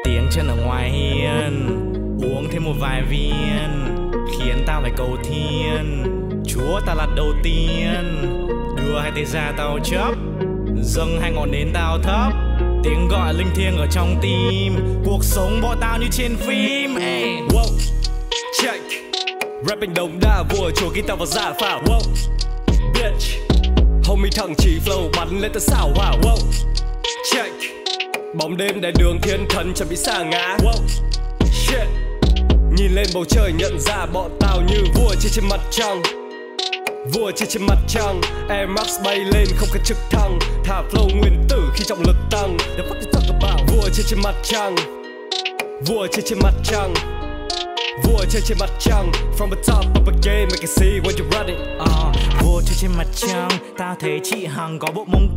Tiếng chân ở ngoài hiên, uống thêm một vài viên, khiến tao phải cầu thiên. Chúa ta là đầu tiên, đưa hai tay ra tao chấp, dâng hai ngọn nến tao thấp. Tiếng gọi linh thiêng ở trong tim, cuộc sống bỏ tao như trên phim. Wow, check. Rapping đồng đa vua chùa guitar vào giả phả. Wow, bitch. Homie thằng chỉ flow bắn lên tới sao hỏa. Wow, check. Bóng đêm đèn đường thiên thần chuẩn bị sa ngã. Wow, shit. Nhìn lên bầu trời nhận ra bọn tao như vua chơi trên mặt trăng. Vua chơi trên mặt trăng, Air Max bay lên không cần trực thăng. Thả flow nguyên tử khi trọng lực tăng. The fuck you talk about? Vua chơi trên mặt trăng, vua chơi trên mặt trăng, vua chơi trên mặt trăng. From the top of the game, I can see when you're running. Vua chơi trên mặt trăng, tao thấy chị Hằng có bộ mông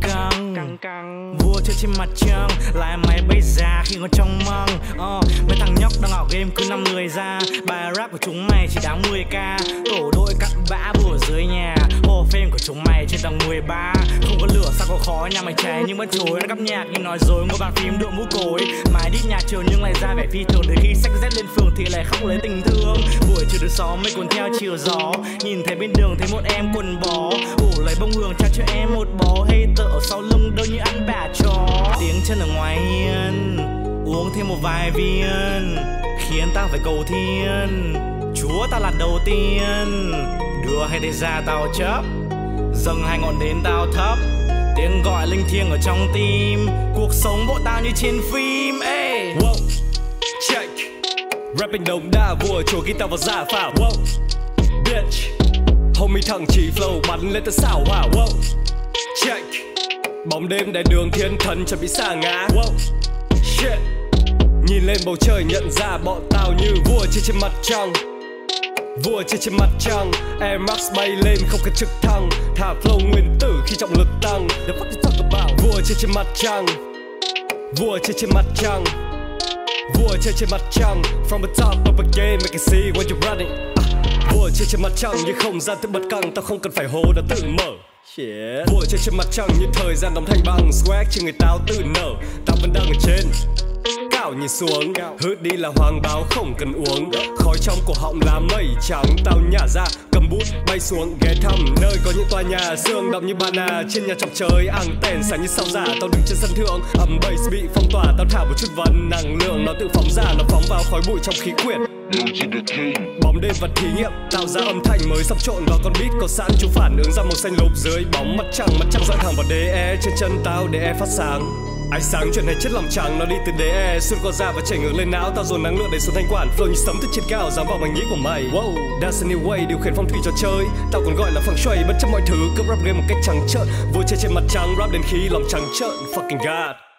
căng. Vua chơi trên mặt trăng, lại mày bay ra khi còn trong măng. Mấy thằng nhóc đang ở game cứ 5 người ra. Bài rap của chúng mày chỉ đáng 10k. Tổ đội cặn bã bùa dưới nhà. Hồ phim của chúng mày trên tầng 13. Không có lửa sao có khói, nhà mày cháy nhưng vẫn chối. Nó cắp nhạc nhưng nói dối, ngồi bàn phim đội mũ cối. Mày đi nhà trường nhưng lại ra vẻ phi thường. Đến khi sách dép lên phường thì lại khóc lấy tình thương. Buổi trưa thứ 6 mày cuốn theo chiều gió. Nhìn thấy bên đường thấy một em quần bó, ủ lấy bông hương trao cho em một bó. Hay tợ ở sau lưng đâu như ăn bả chó. Tiếng chân ở ngoài hiên, uống thêm một vài viên, khiến tao phải cầu thiên. Chúa ta là đầu tiên, đưa hai tay ra tao chấp, dâng hai ngọn nến tao thấp. Tiếng gọi linh thiêng ở trong tim, cuộc sống bộ tao như trên phim. Wow, check. Rapping đồng đa vua chùa guitar vào giả phả. Wow, bitch. Homie thằng chỉ flow bắn lên tới sao hỏa. Wow, check. Bóng đêm đèn đường thiên thần chuẩn bị sa ngã. Wow, shit. Nhìn lên bầu trời nhận ra bọn tao như vua chơi trên mặt trăng. Vua chơi trên mặt trăng, Air Max bay lên không cần trực thăng. Thả flow nguyên tử khi trọng lực tăng. The fuck you talk about? Vua chơi trên mặt trăng, vua chơi trên mặt trăng, vua chơi trên mặt trăng. From the top of the game, I can see when you're running. Vua chơi trên mặt trăng như không gian tự bật căng. Tao không cần phải hô đã tự mở. Vua chơi trên mặt trăng như thời gian đóng thành bằng swag chỉ người tao tự nở. Tao vẫn đang ở trên cao nhìn xuống, hớt đi là hoàng báo không cần uống. Khói trong cổ họng là mây trắng. Tao nhả ra cầm bút bay xuống ghé thăm nơi có những tòa nhà xương đậm như banana. Trên nhà chọc trời ăng tên sáng như sao giả. Tao đứng trên sân thượng ẩm bass bị phong tỏa. Tao thả một chút vần năng lượng nó tự phóng ra. Nó phóng vào khói bụi trong khí quyển. Bóng đêm vật thí nghiệm tạo ra âm thanh mới sắp trộn vào con beat có sẵn. Chúng phản ứng ra màu xanh lục dưới bóng mặt trăng dọi thẳng vào DE trên chân tao để e phát sáng. Ánh sáng chuyển thành chất lỏng trắng nó đi từ DE xuyên qua da và chảy ngược lên não. Tao dồn năng lượng để xuống thanh quản flow như sấm từ trên cao dám vào màng nhĩ của mày. Wow, that's a new way điều khiển phong thủy trò chơi. Tao còn gọi là phẳng xoay bất chấp mọi thứ cướp rap game một cách trắng trợn. Vua chơi trên mặt trăng rap đến khi lòng trắng trợn. Fucking god.